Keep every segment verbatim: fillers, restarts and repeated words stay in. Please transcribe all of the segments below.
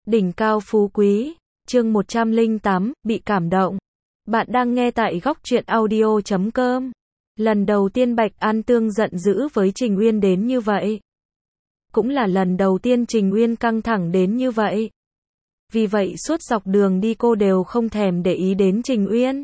Đỉnh cao phú quý, chương một trăm lẻ tám, bị cảm động. Bạn đang nghe tại góc truyện audio chấm com. Lần đầu tiên Bạch An Tương giận dữ với Trình Uyên đến như vậy. Cũng là lần đầu tiên Trình Uyên căng thẳng đến như vậy. Vì vậy suốt dọc đường đi cô đều không thèm để ý đến Trình Uyên.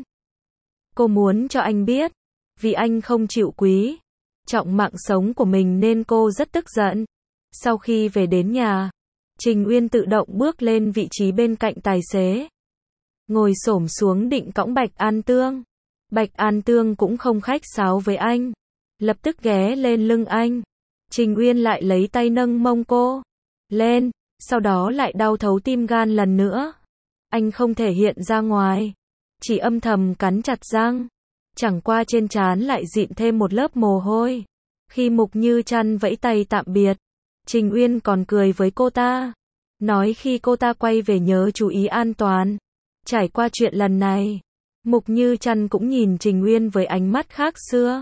Cô muốn cho anh biết, vì anh không chịu quý trọng mạng sống của mình nên cô rất tức giận. Sau khi về đến nhà, Trình Uyên tự động bước lên vị trí bên cạnh tài xế. Ngồi xổm xuống định cõng Bạch An Tương. Bạch An Tương cũng không khách sáo với anh. Lập tức ghé lên lưng anh. Trình Uyên lại lấy tay nâng mông cô lên, sau đó lại đau thấu tim gan lần nữa. Anh không thể hiện ra ngoài, chỉ âm thầm cắn chặt răng. Chẳng qua trên trán lại dịn thêm một lớp mồ hôi. Khi Mục Như Trăn vẫy tay tạm biệt, Trình Uyên còn cười với cô ta, nói khi cô ta quay về nhớ chú ý an toàn. Trải qua chuyện lần này, Mục Như Trăn cũng nhìn Trình Uyên với ánh mắt khác xưa.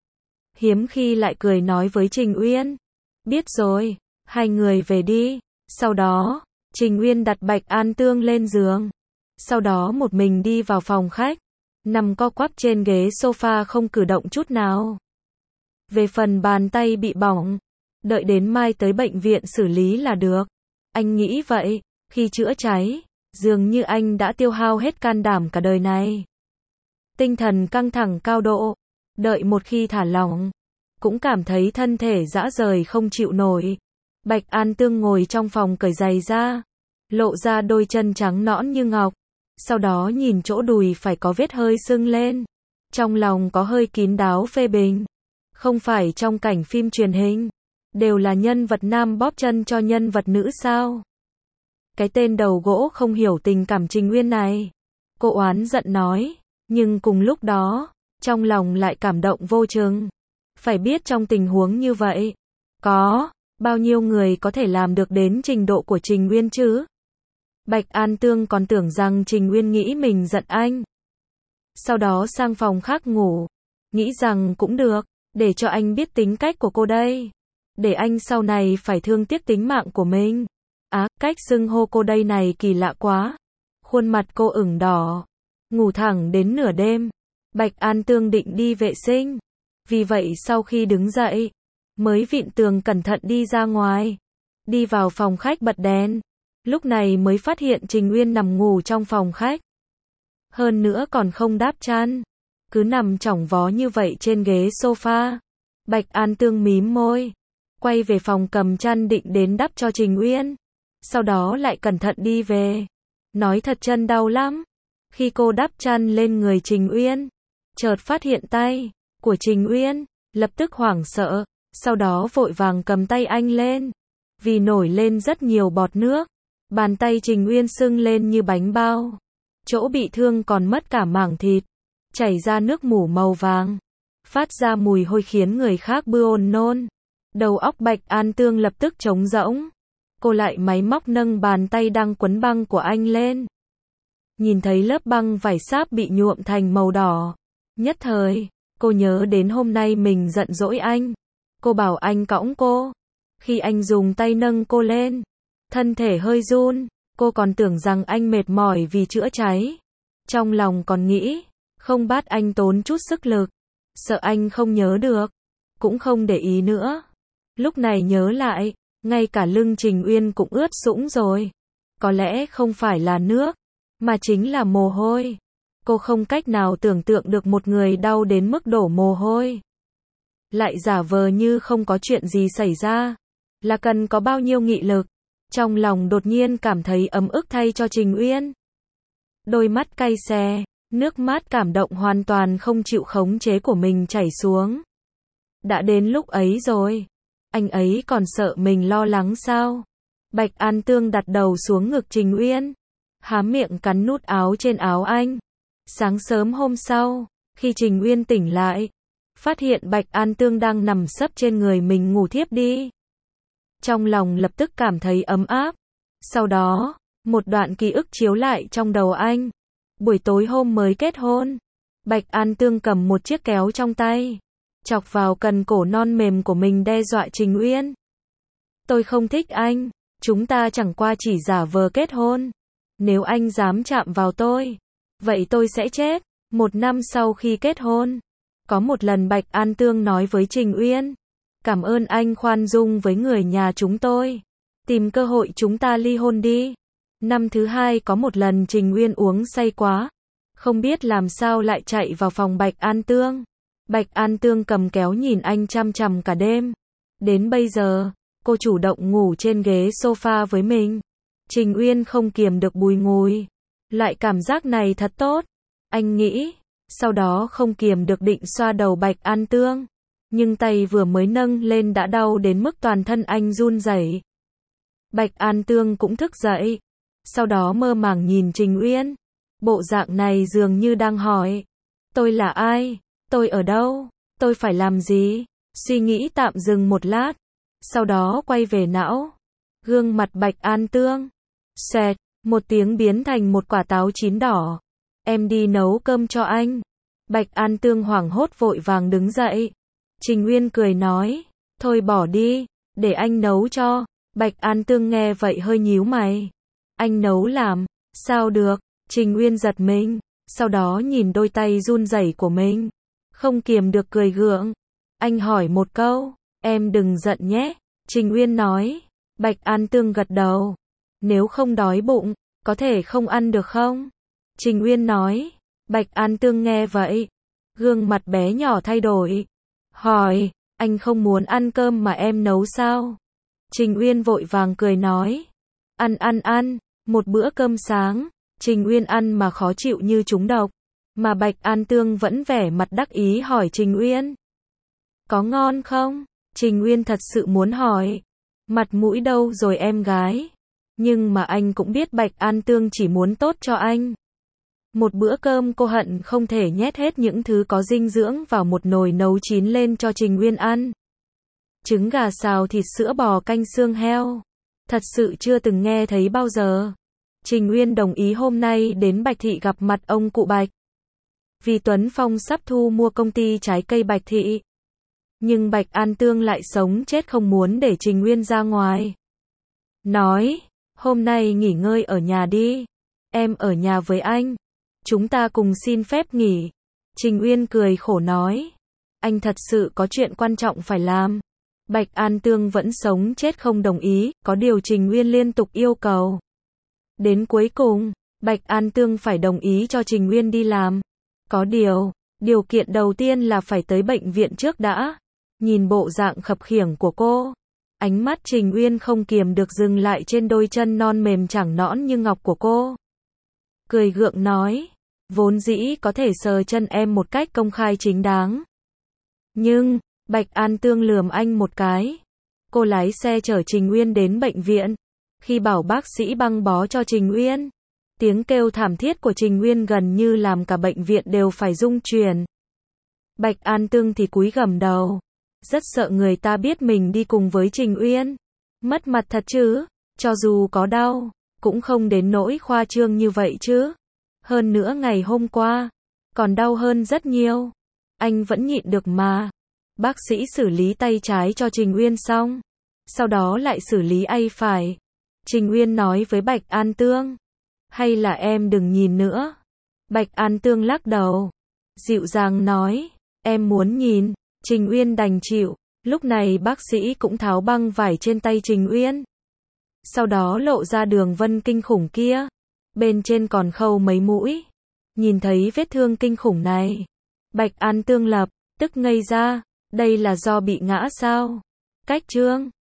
Hiếm khi lại cười nói với Trình Uyên, biết rồi, hai người về đi. Sau đó, Trình Uyên đặt Bạch An Tương lên giường. Sau đó một mình đi vào phòng khách, nằm co quắp trên ghế sofa không cử động chút nào. Về phần bàn tay bị bỏng, đợi đến mai tới bệnh viện xử lý là được. Anh nghĩ vậy, khi chữa cháy, dường như anh đã tiêu hao hết can đảm cả đời này. Tinh thần căng thẳng cao độ, đợi một khi thả lỏng, cũng cảm thấy thân thể rã rời không chịu nổi. Bạch An Tương ngồi trong phòng cởi giày ra, lộ ra đôi chân trắng nõn như ngọc. Sau đó nhìn chỗ đùi phải có vết hơi sưng lên. Trong lòng có hơi kín đáo phê bình. Không phải trong cảnh phim truyền hình, đều là nhân vật nam bóp chân cho nhân vật nữ sao? Cái tên đầu gỗ không hiểu tình cảm Trình Uyên này. Cô oán giận nói, nhưng cùng lúc đó, trong lòng lại cảm động vô chừng. Phải biết trong tình huống như vậy, có bao nhiêu người có thể làm được đến trình độ của Trình Uyên chứ? Bạch An Tương còn tưởng rằng Trình Uyên nghĩ mình giận anh. Sau đó sang phòng khác ngủ, nghĩ rằng cũng được, để cho anh biết tính cách của cô đây. Để anh sau này phải thương tiếc tính mạng của mình. Á, cách xưng hô cô đây này kỳ lạ quá. Khuôn mặt cô ửng đỏ, ngủ thẳng đến nửa đêm. Bạch An Tương định đi vệ sinh. Vì vậy sau khi đứng dậy, mới vịn tường cẩn thận đi ra ngoài. Đi vào phòng khách bật đèn. Lúc này mới phát hiện Trình Uyên nằm ngủ trong phòng khách. Hơn nữa còn không đáp chăn, cứ nằm chỏng vó như vậy trên ghế sofa. Bạch An Tương mím môi, quay về phòng cầm chăn định đến đắp cho Trình Uyên. Sau đó lại cẩn thận đi về, nói thật chân đau lắm. Khi cô đắp chăn lên người Trình Uyên, chợt phát hiện tay của Trình Uyên, lập tức hoảng sợ, sau đó vội vàng cầm tay anh lên. Vì nổi lên rất nhiều bọt nước, bàn tay Trình Uyên sưng lên như bánh bao. Chỗ bị thương còn mất cả mảng thịt, chảy ra nước mủ màu vàng, phát ra mùi hôi khiến người khác buồn nôn. Đầu óc Bạch An Tương lập tức trống rỗng. Cô lại máy móc nâng bàn tay đang quấn băng của anh lên. Nhìn thấy lớp băng vải sáp bị nhuộm thành màu đỏ. Nhất thời, cô nhớ đến hôm nay mình giận dỗi anh. Cô bảo anh cõng cô. Khi anh dùng tay nâng cô lên, thân thể hơi run, cô còn tưởng rằng anh mệt mỏi vì chữa cháy. Trong lòng còn nghĩ, không bắt anh tốn chút sức lực, sợ anh không nhớ được, cũng không để ý nữa. Lúc này nhớ lại, ngay cả lưng Trình Uyên cũng ướt sũng rồi. Có lẽ không phải là nước, mà chính là mồ hôi. Cô không cách nào tưởng tượng được một người đau đến mức đổ mồ hôi, lại giả vờ như không có chuyện gì xảy ra, là cần có bao nhiêu nghị lực. Trong lòng đột nhiên cảm thấy ấm ức thay cho Trình Uyên. Đôi mắt cay xè, nước mắt cảm động hoàn toàn không chịu khống chế của mình chảy xuống. Đã đến lúc ấy rồi, anh ấy còn sợ mình lo lắng sao? Bạch An Tương đặt đầu xuống ngực Trình Uyên, há miệng cắn nút áo trên áo anh. Sáng sớm hôm sau, khi Trình Uyên tỉnh lại, phát hiện Bạch An Tương đang nằm sấp trên người mình ngủ thiếp đi. Trong lòng lập tức cảm thấy ấm áp. Sau đó, một đoạn ký ức chiếu lại trong đầu anh. Buổi tối hôm mới kết hôn, Bạch An Tương cầm một chiếc kéo trong tay, chọc vào cần cổ non mềm của mình đe dọa Trình Uyên. Tôi không thích anh, Chúng ta chẳng qua chỉ giả vờ kết hôn. Nếu anh dám chạm vào tôi, vậy tôi sẽ chết. Một năm sau khi kết hôn, có một lần Bạch An Tương nói với Trình Uyên, cảm ơn anh khoan dung với người nhà chúng tôi. Tìm cơ hội chúng ta ly hôn đi. Năm thứ hai có một lần Trình Uyên uống say quá, không biết làm sao lại chạy vào phòng Bạch An Tương. Bạch An Tương cầm kéo nhìn anh chằm chằm cả đêm. Đến bây giờ, cô chủ động ngủ trên ghế sofa với mình. Trình Uyên không kiềm được bùi ngùi. Loại cảm giác này thật tốt, anh nghĩ. Sau đó không kiềm được định xoa đầu Bạch An Tương. Nhưng tay vừa mới nâng lên đã đau đến mức toàn thân anh run rẩy. Bạch An Tương cũng thức dậy. Sau đó mơ màng nhìn Trình Uyên. Bộ dạng này dường như đang hỏi, tôi là ai? Tôi ở đâu? Tôi phải làm gì? Suy nghĩ tạm dừng một lát. Sau đó quay về não. Gương mặt Bạch An Tương. Xoẹt, một tiếng biến thành một quả táo chín đỏ. Em đi nấu cơm cho anh. Bạch An Tương hoảng hốt vội vàng đứng dậy. Trình Uyên cười nói, thôi bỏ đi, để anh nấu cho. Bạch An Tương nghe vậy hơi nhíu mày. Anh nấu làm, sao được? Trình Uyên giật mình, sau đó nhìn đôi tay run rẩy của mình, không kiềm được cười gượng. Anh hỏi một câu, em đừng giận nhé. Trình Uyên nói. Bạch An Tương gật đầu. Nếu không đói bụng, có thể không ăn được không? Trình Uyên nói. Bạch An Tương nghe vậy, gương mặt bé nhỏ thay đổi. Hỏi, anh không muốn ăn cơm mà em nấu sao? Trình Uyên vội vàng cười nói. Ăn ăn ăn, một bữa cơm sáng. Trình Uyên ăn mà khó chịu như trúng độc. Mà Bạch An Tương vẫn vẻ mặt đắc ý hỏi Trình Uyên. Có ngon không? Trình Uyên thật sự muốn hỏi. Mặt mũi đâu rồi em gái? Nhưng mà anh cũng biết Bạch An Tương chỉ muốn tốt cho anh. Một bữa cơm cô hận không thể nhét hết những thứ có dinh dưỡng vào một nồi nấu chín lên cho Trình Uyên ăn. Trứng gà xào thịt sữa bò canh xương heo. Thật sự chưa từng nghe thấy bao giờ. Trình Uyên đồng ý hôm nay đến Bạch Thị gặp mặt ông cụ Bạch. Vì Tuấn Phong sắp thu mua công ty trái cây Bạch Thị. Nhưng Bạch An Tương lại sống chết không muốn để Trình Uyên ra ngoài. Nói, hôm nay nghỉ ngơi ở nhà đi. Em ở nhà với anh. Chúng ta cùng xin phép nghỉ. Trình Uyên cười khổ nói. Anh thật sự có chuyện quan trọng phải làm. Bạch An Tương vẫn sống chết không đồng ý, có điều Trình Uyên liên tục yêu cầu. Đến cuối cùng, Bạch An Tương phải đồng ý cho Trình Uyên đi làm. Có điều, điều kiện đầu tiên là phải tới bệnh viện trước đã. Nhìn bộ dạng khập khiễng của cô, ánh mắt Trình Uyên không kiềm được dừng lại trên đôi chân non mềm chẳng nõn như ngọc của cô. Cười gượng nói, vốn dĩ có thể sờ chân em một cách công khai chính đáng. Nhưng, Bạch An Tương lườm anh một cái. Cô lái xe chở Trình Uyên đến bệnh viện. Khi bảo bác sĩ băng bó cho Trình Uyên, tiếng kêu thảm thiết của Trình Uyên gần như làm cả bệnh viện đều phải rung chuyển. Bạch An Tương thì cúi gằm đầu, rất sợ người ta biết mình đi cùng với Trình Uyên. Mất mặt thật chứ, cho dù có đau, cũng không đến nỗi khoa trương như vậy chứ. Hơn nữa ngày hôm qua, còn đau hơn rất nhiều. Anh vẫn nhịn được mà. Bác sĩ xử lý tay trái cho Trình Uyên xong, sau đó lại xử lý tay phải. Trình Uyên nói với Bạch An Tương, hay là em đừng nhìn nữa. Bạch An Tương lắc đầu, dịu dàng nói, em muốn nhìn. Trình Uyên đành chịu. Lúc này bác sĩ cũng tháo băng vải trên tay Trình Uyên. Sau đó lộ ra đường vân kinh khủng kia. Bên trên còn khâu mấy mũi. Nhìn thấy vết thương kinh khủng này, Bạch An Tương lập tức ngây ra. Đây là do bị ngã sao? Cách trương